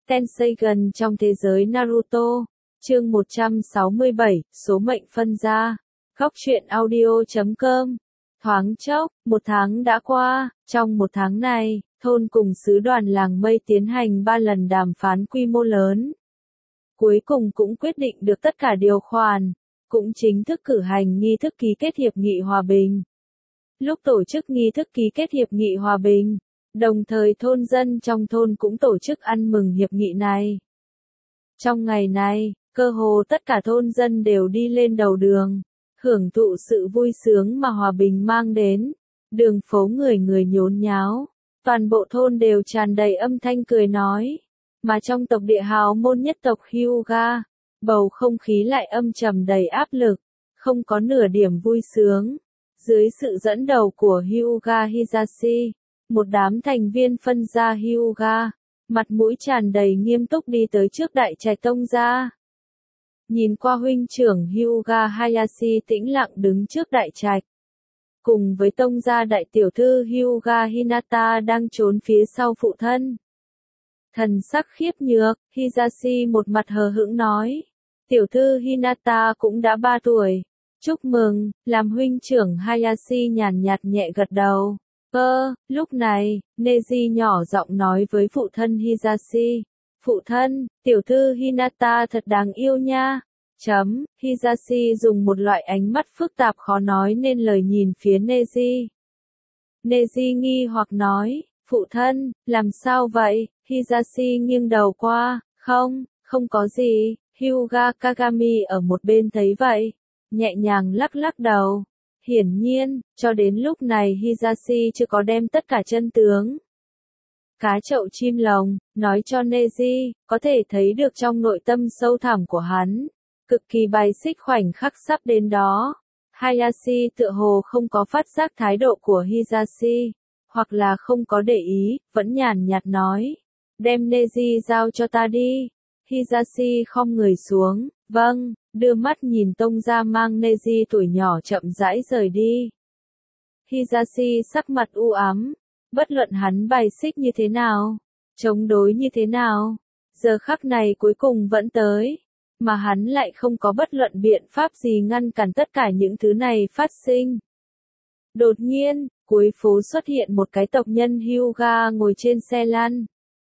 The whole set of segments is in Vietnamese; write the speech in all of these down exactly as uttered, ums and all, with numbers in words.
Tenseigan trong thế giới Naruto. Chương một trăm sáu mươi bảy, số mệnh phân ra. Góc truyện audio chấm com. Thoáng chốc, một tháng đã qua, trong một tháng này, thôn cùng sứ đoàn làng mây tiến hành ba lần đàm phán quy mô lớn. Cuối cùng cũng quyết định được tất cả điều khoản, cũng chính thức cử hành nghi thức ký kết hiệp nghị hòa bình. Lúc tổ chức nghi thức ký kết hiệp nghị hòa bình, đồng thời thôn dân trong thôn cũng tổ chức ăn mừng hiệp nghị này. Trong ngày này, cơ hồ tất cả thôn dân đều đi lên đầu đường, hưởng thụ sự vui sướng mà hòa bình mang đến. Đường phố người người nhốn nháo, toàn bộ thôn đều tràn đầy âm thanh cười nói. Mà trong tộc địa hào môn nhất tộc Hyuga, bầu không khí lại âm trầm đầy áp lực, không có nửa điểm vui sướng. Dưới sự dẫn đầu của Hyuga Hisashi, một đám thành viên phân gia Hyuga, mặt mũi tràn đầy nghiêm túc đi tới trước đại trạch tông gia. Nhìn qua huynh trưởng Hyuga Hayashi tĩnh lặng đứng trước đại trạch. Cùng với tông gia đại tiểu thư Hyuga Hinata đang trốn phía sau phụ thân. Thần sắc khiếp nhược, Hisashi một mặt hờ hững nói. Tiểu thư Hinata cũng đã ba tuổi. Chúc mừng, làm huynh trưởng Hayashi nhàn nhạt nhẹ gật đầu. Ơ, lúc này, Neji nhỏ giọng nói với phụ thân Hisashi. Phụ thân, tiểu thư Hinata thật đáng yêu nha. Chấm, Hisashi dùng một loại ánh mắt phức tạp khó nói nên lời nhìn phía Neji. Neji nghi hoặc nói, phụ thân, làm sao vậy? Hisashi nghiêng đầu qua, không, không có gì. Hyuga Kagami ở một bên thấy vậy, nhẹ nhàng lắc lắc đầu. Hiển nhiên, cho đến lúc này Hisashi chưa có đem tất cả chân tướng. Cá chậu chim lồng, nói cho Neji, có thể thấy được trong nội tâm sâu thẳm của hắn. Cực kỳ bài xích khoảnh khắc sắp đến đó. Hayashi tựa hồ không có phát giác thái độ của Hisashi, hoặc là không có để ý, vẫn nhàn nhạt nói. Đem Neji giao cho ta đi. Hisashi khom người xuống, vâng, đưa mắt nhìn tông gia mang Neji tuổi nhỏ chậm rãi rời đi. Hisashi sắc mặt u ám, bất luận hắn bài xích như thế nào, chống đối như thế nào, giờ khắc này cuối cùng vẫn tới, mà hắn lại không có bất luận biện pháp gì ngăn cản tất cả những thứ này phát sinh. Đột nhiên, cuối phố xuất hiện một cái tộc nhân Hyuga ngồi trên xe lăn.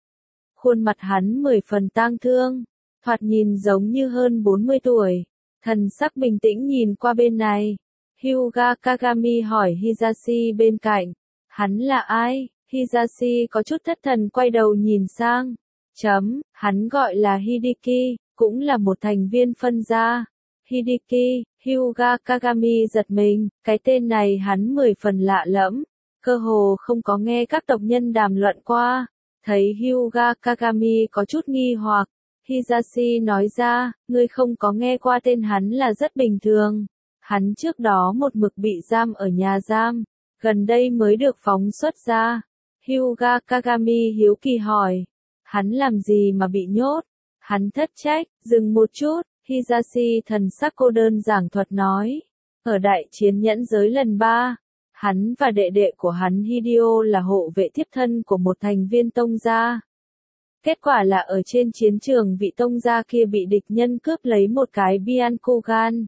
Khuôn mặt hắn mười phần tang thương, thoạt nhìn giống như hơn bốn mươi tuổi, thần sắc bình tĩnh nhìn qua bên này. Hyuga Kagami hỏi Hisashi bên cạnh, hắn là ai? Hisashi có chút thất thần quay đầu nhìn sang. Chấm, hắn gọi là Hideki, cũng là một thành viên phân gia. Hideki, Hyuga Kagami giật mình, cái tên này hắn mười phần lạ lẫm, cơ hồ không có nghe các tộc nhân đàm luận qua. Thấy Hyuga Kagami có chút nghi hoặc, Hisashi nói ra, ngươi không có nghe qua tên hắn là rất bình thường. Hắn trước đó một mực bị giam ở nhà giam, gần đây mới được phóng xuất ra. Hyuga Kagami hiếu kỳ hỏi, hắn làm gì mà bị nhốt? Hắn thất trách, dừng một chút, Hisashi thần sắc cô đơn giảng thuật nói. Ở đại chiến nhẫn giới lần ba, hắn và đệ đệ của hắn Hideo là hộ vệ tiếp thân của một thành viên tông gia. Kết quả là ở trên chiến trường vị tông gia kia bị địch nhân cướp lấy một cái Byakugan.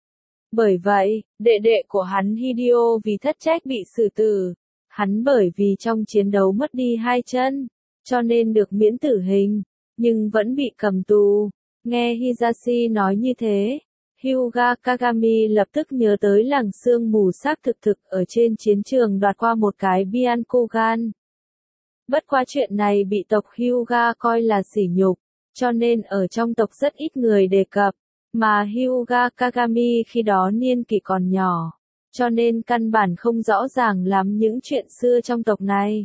Bởi vậy, đệ đệ của hắn Hideo vì thất trách bị xử tử. Hắn bởi vì trong chiến đấu mất đi hai chân, cho nên được miễn tử hình, nhưng vẫn bị cầm tù. Nghe Hisashi nói như thế, Hyuga Kagami lập tức nhớ tới làng sương mù xác thực thực ở trên chiến trường đoạt qua một cái Byakugan. Bất qua chuyện này bị tộc Hyuga coi là sỉ nhục, cho nên ở trong tộc rất ít người đề cập, mà Hyuga Kagami khi đó niên kỷ còn nhỏ, cho nên căn bản không rõ ràng lắm những chuyện xưa trong tộc này.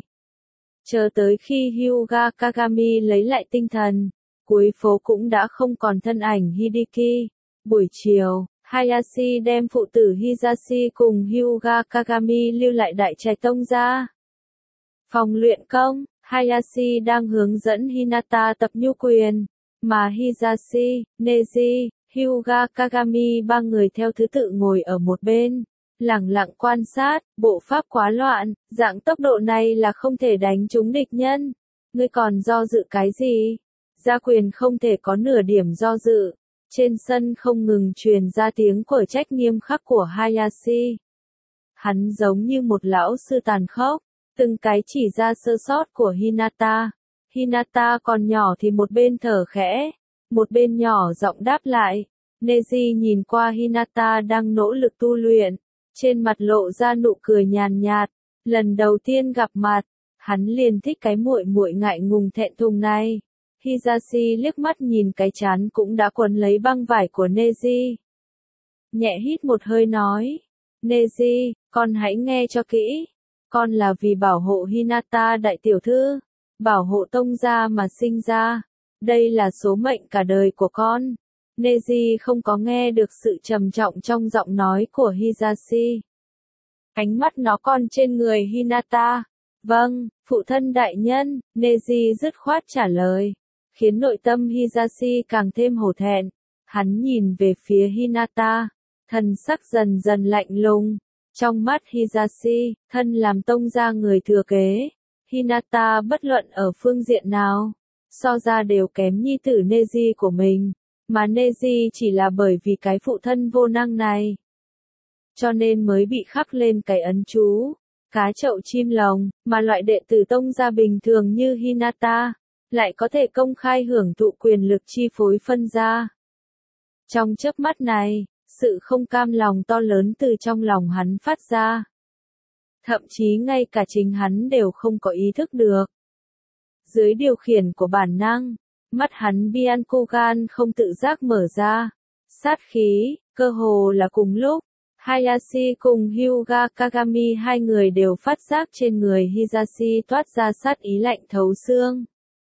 Chờ tới khi Hyuga Kagami lấy lại tinh thần, cuối phố cũng đã không còn thân ảnh Hideki. Buổi chiều, Hayashi đem phụ tử Hisashi cùng Hyuga Kagami lưu lại đại trạch tông gia. Phòng luyện công, Hayashi đang hướng dẫn Hinata tập nhu quyền, mà Hisashi, Neji, Hyuga Kagami ba người theo thứ tự ngồi ở một bên, lẳng lặng quan sát. Bộ pháp quá loạn, dạng tốc độ này là không thể đánh trúng địch nhân. Ngươi còn do dự cái gì? Gia quyền không thể có nửa điểm do dự. Trên sân không ngừng truyền ra tiếng quở trách nghiêm khắc của Hayashi. Hắn giống như một lão sư tàn khốc, từng cái chỉ ra sơ sót của Hinata. Hinata còn nhỏ thì một bên thở khẽ, một bên nhỏ giọng đáp lại. Neji nhìn qua Hinata đang nỗ lực tu luyện, trên mặt lộ ra nụ cười nhàn nhạt. Lần đầu tiên gặp mặt, hắn liền thích cái muội muội ngại ngùng thẹn thùng này. Hisashi liếc mắt nhìn cái trán cũng đã quấn lấy băng vải của Neji. Nhẹ hít một hơi nói. Neji, con hãy nghe cho kỹ. Con là vì bảo hộ Hinata đại tiểu thư, bảo hộ tông gia mà sinh ra. Đây là số mệnh cả đời của con. Neji không có nghe được sự trầm trọng trong giọng nói của Hisashi. Ánh mắt nó còn trên người Hinata. Vâng, phụ thân đại nhân, Neji dứt khoát trả lời, khiến nội tâm Hisashi càng thêm hổ thẹn. Hắn nhìn về phía Hinata, thần sắc dần dần lạnh lùng. Trong mắt Hisashi, thân làm tông gia người thừa kế, Hinata bất luận ở phương diện nào, so ra đều kém nhi tử Neji của mình, mà Neji chỉ là bởi vì cái phụ thân vô năng này, cho nên mới bị khắc lên cái ấn chú, cá chậu chim lồng, mà loại đệ tử tông gia bình thường như Hinata, lại có thể công khai hưởng thụ quyền lực chi phối phân gia. Trong chớp mắt này, sự không cam lòng to lớn từ trong lòng hắn phát ra. Thậm chí ngay cả chính hắn đều không có ý thức được. Dưới điều khiển của bản năng, mắt hắn Byakugan không tự giác mở ra. Sát khí, cơ hồ là cùng lúc, Hayashi cùng Hyuga Kagami hai người đều phát giác trên người Hisashi toát ra sát ý lạnh thấu xương.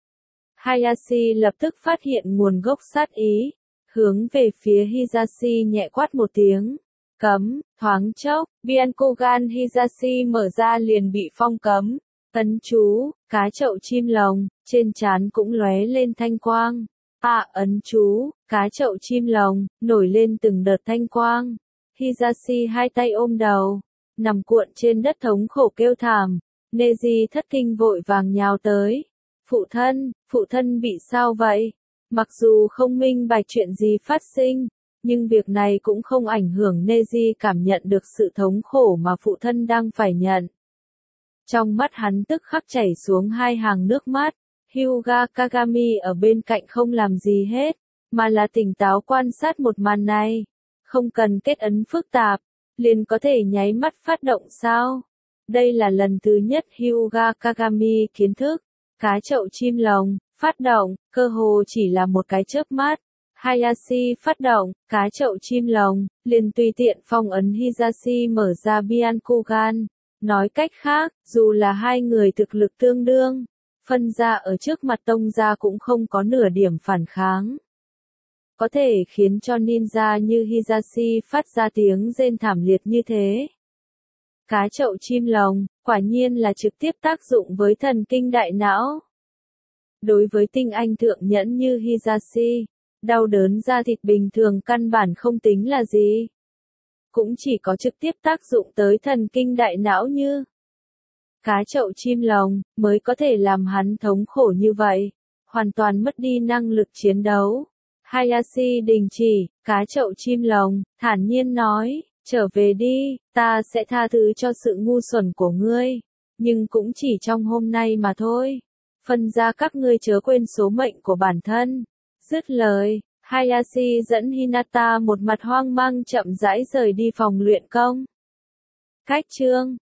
Hayashi lập tức phát hiện nguồn gốc sát ý, hướng về phía Hisashi nhẹ quát một tiếng. Cấm, thoáng chốc, Byakugan Hisashi mở ra liền bị phong cấm. Ấn chú, cá chậu chim lồng, trên trán cũng lóe lên thanh quang. À, ấn chú, cá chậu chim lồng, nổi lên từng đợt thanh quang. Hisashi hai tay ôm đầu, nằm cuộn trên đất thống khổ kêu thảm. Neji thất kinh vội vàng nhào tới. Phụ thân, phụ thân bị sao vậy? Mặc dù không minh bạch chuyện gì phát sinh, nhưng việc này cũng không ảnh hưởng Neji cảm nhận được sự thống khổ mà phụ thân đang phải nhận. Trong mắt hắn tức khắc chảy xuống hai hàng nước mắt. Hyuga Kagami ở bên cạnh không làm gì hết, mà là tỉnh táo quan sát một màn này. Không cần kết ấn phức tạp, liền có thể nháy mắt phát động sao? Đây là lần thứ nhất Hyuga Kagami kiến thức. Cá chậu chim lồng, phát động, cơ hồ chỉ là một cái chớp mắt. Hayashi phát động, cá chậu chim lồng, liền tùy tiện phong ấn Hisashi mở ra Byakugan. Nói cách khác, dù là hai người thực lực tương đương, phân gia ở trước mặt tông gia cũng không có nửa điểm phản kháng. Có thể khiến cho ninja như Hisashi phát ra tiếng rên thảm liệt như thế. Cá chậu chim lồng, quả nhiên là trực tiếp tác dụng với thần kinh đại não. Đối với tinh anh thượng nhẫn như Hisashi, đau đớn da thịt bình thường căn bản không tính là gì. Cũng chỉ có trực tiếp tác dụng tới thần kinh đại não như cá chậu chim lồng, mới có thể làm hắn thống khổ như vậy, hoàn toàn mất đi năng lực chiến đấu. Hayashi đình chỉ, cá chậu chim lồng, thản nhiên nói, trở về đi, ta sẽ tha thứ cho sự ngu xuẩn của ngươi, nhưng cũng chỉ trong hôm nay mà thôi. Phân ra các ngươi chớ quên số mệnh của bản thân. Dứt lời, Hayashi dẫn Hinata một mặt hoang mang chậm rãi rời đi phòng luyện công. Cách chương